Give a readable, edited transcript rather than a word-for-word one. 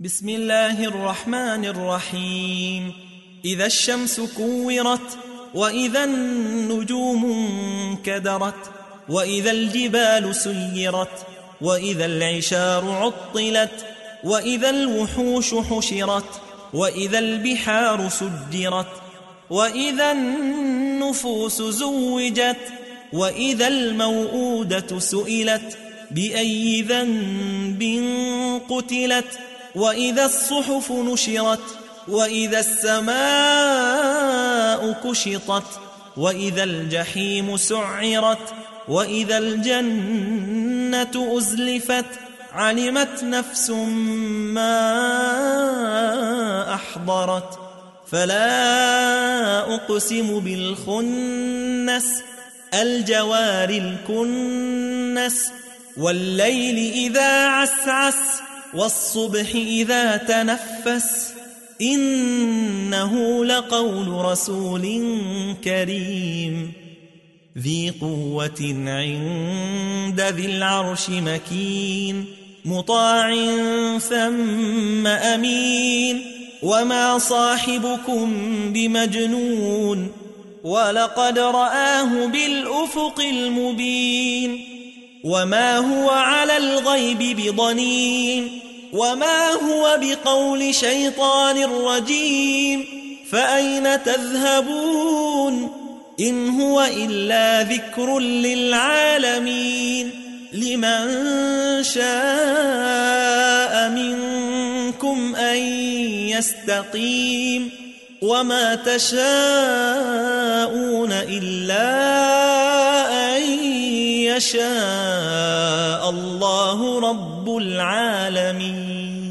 بسم الله الرحمن الرحيم. إذا الشمس كورت، وإذا النجوم انكدرت، وإذا الجبال سيرت، وإذا العشار عطلت، وإذا الوحوش حشرت، وإذا البحار سجرت، وإذا النفوس زوجت، وإذا الموءودة سئلت بأي ذنب قتلت، وإذا الصحف نشرت، وإذا السماء كشطت، وإذا الجحيم سعرت، وإذا الجنة أزلفت، علمت نفس ما أحضرت. فلا أقسم بالخنس، الجوار الكنس، والليل إذا عسعس، والصبح إذا تنفس، إنه لقول رسول كريم ذي قوة عند ذي العرش مكين، مطاع ثم أمين. وما صاحبكم بمجنون، ولقد رآه بالأفق المبين. وما هو على الغيب بضنين، وما هو بقول شيطان رجيم. فأين تذهبون؟ إن هو إلا ذكر للعالمين. لمن شاء منكم أن يستقيم، وما تشاءون إلا أن يشاء الله رب العالمين.